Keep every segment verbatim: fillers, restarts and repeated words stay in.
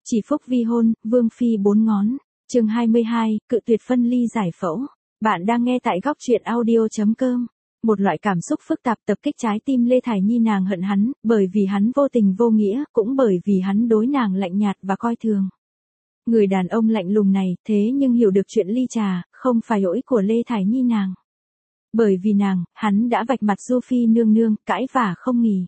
Chỉ phúc vi hôn, Vương Phi bốn ngón. Chương hai mươi hai, cự tuyệt phân ly giải phẫu. Bạn đang nghe tại góc truyện audio.com. Một loại cảm xúc phức tạp tập kích trái tim Lê Thải Nhi. Nàng hận hắn, bởi vì hắn vô tình vô nghĩa, cũng bởi vì hắn đối nàng lạnh nhạt và coi thường. Người đàn ông lạnh lùng này, thế nhưng hiểu được chuyện ly trà, không phải lỗi của Lê Thải Nhi nàng. Bởi vì nàng, hắn đã vạch mặt Du Phi nương nương, cãi vả không nghỉ.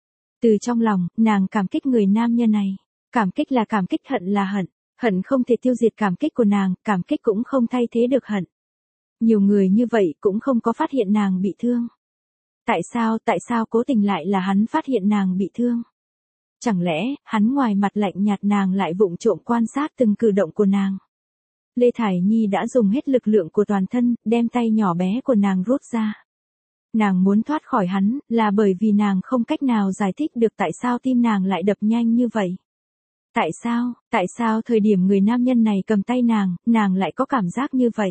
Từ trong lòng, nàng cảm kích người nam nhân này. Cảm kích là cảm kích, hận là hận. Hận không thể tiêu diệt cảm kích của nàng, cảm kích cũng không thay thế được hận. Nhiều người như vậy cũng không có phát hiện nàng bị thương. Tại sao, tại sao cố tình lại là hắn phát hiện nàng bị thương? Chẳng lẽ, hắn ngoài mặt lạnh nhạt nàng lại vụng trộm quan sát từng cử động của nàng? Lê Thải Nhi đã dùng hết lực lượng của toàn thân, đem tay nhỏ bé của nàng rút ra. Nàng muốn thoát khỏi hắn, là bởi vì nàng không cách nào giải thích được tại sao tim nàng lại đập nhanh như vậy. Tại sao, tại sao thời điểm người nam nhân này cầm tay nàng, nàng lại có cảm giác như vậy?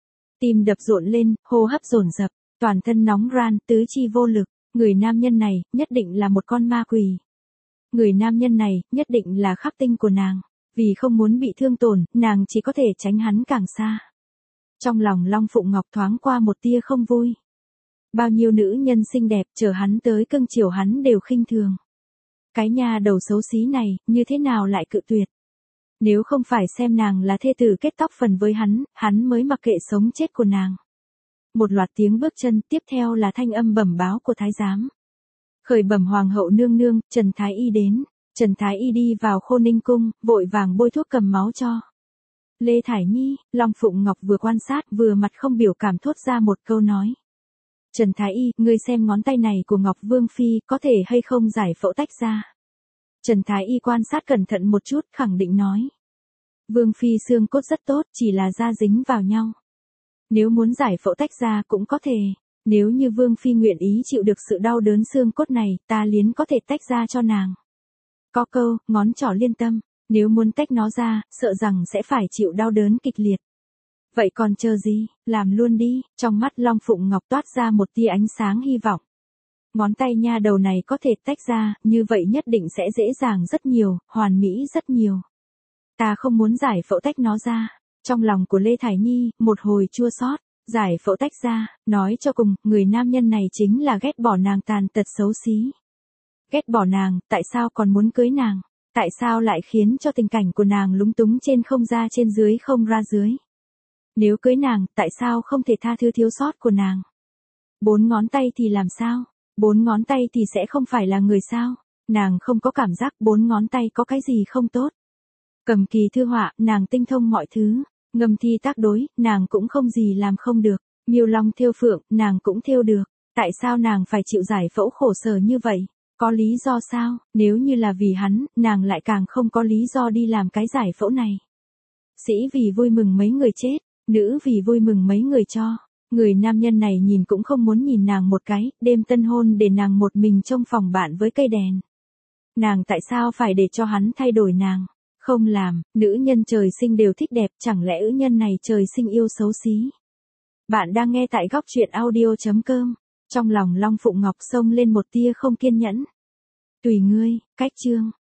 Tim đập rộn lên, hô hấp dồn dập, toàn thân nóng ran, tứ chi vô lực. Người nam nhân này, nhất định là một con ma quỷ. Người nam nhân này, nhất định là khắc tinh của nàng. Vì không muốn bị thương tổn, nàng chỉ có thể tránh hắn càng xa. Trong lòng Long Phụng Ngọc thoáng qua một tia không vui. Bao nhiêu nữ nhân xinh đẹp chờ hắn tới cưng chiều hắn đều khinh thường. Cái nhà đầu xấu xí này, như thế nào lại cự tuyệt? Nếu không phải xem nàng là thê tử kết tóc phần với hắn, hắn mới mặc kệ sống chết của nàng. Một loạt tiếng bước chân, tiếp theo là thanh âm bẩm báo của thái giám. Khởi bẩm hoàng hậu nương nương, Trần Thái Y đến. Trần Thái Y đi vào Khô Ninh cung, vội vàng bôi thuốc cầm máu cho Lê Thải Nhi. Long Phụng Ngọc vừa quan sát vừa mặt không biểu cảm thốt ra một câu nói. Trần Thái Y, ngươi xem ngón tay này của Ngọc Vương Phi có thể hay không giải phẫu tách ra. Trần Thái Y quan sát cẩn thận một chút, khẳng định nói. Vương Phi xương cốt rất tốt, chỉ là da dính vào nhau. Nếu muốn giải phẫu tách ra cũng có thể. Nếu như Vương Phi nguyện ý chịu được sự đau đớn xương cốt này, ta liến có thể tách ra cho nàng. Có câu, ngón trỏ liên tâm, nếu muốn tách nó ra, sợ rằng sẽ phải chịu đau đớn kịch liệt. Vậy còn chờ gì, làm luôn đi. Trong mắt Long Phụng Ngọc toát ra một tia ánh sáng hy vọng. Ngón tay nha đầu này có thể tách ra, như vậy nhất định sẽ dễ dàng rất nhiều, hoàn mỹ rất nhiều. Ta không muốn giải phẫu tách nó ra. Trong lòng của Lê Thải Nhi, một hồi chua xót. Giải phẫu tách ra, nói cho cùng, người nam nhân này chính là ghét bỏ nàng tàn tật xấu xí. Ghét bỏ nàng, tại sao còn muốn cưới nàng? Tại sao lại khiến cho tình cảnh của nàng lúng túng trên không ra trên dưới không ra dưới? Nếu cưới nàng, tại sao không thể tha thứ thiếu sót của nàng? Bốn ngón tay thì làm sao? Bốn ngón tay thì sẽ không phải là người sao? Nàng không có cảm giác bốn ngón tay có cái gì không tốt. Cầm kỳ thư họa, nàng tinh thông mọi thứ. Ngâm thi tác đối, nàng cũng không gì làm không được. Miêu long thêu phượng, nàng cũng thêu được. Tại sao nàng phải chịu giải phẫu khổ sở như vậy? Có lý do sao? Nếu như là vì hắn, nàng lại càng không có lý do đi làm cái giải phẫu này. Sĩ vì vui mừng mấy người chết, nữ vì vui mừng mấy người cho. Người nam nhân này nhìn cũng không muốn nhìn nàng một cái, đêm tân hôn để nàng một mình trong phòng bạn với cây đèn. Nàng tại sao phải để cho hắn thay đổi nàng? Không làm, nữ nhân trời sinh đều thích đẹp, chẳng lẽ nữ nhân này trời sinh yêu xấu xí? Bạn đang nghe tại góc truyện audio.com. Trong lòng Long Phụng Ngọc xông lên một tia không kiên nhẫn. Tùy ngươi, cách chương.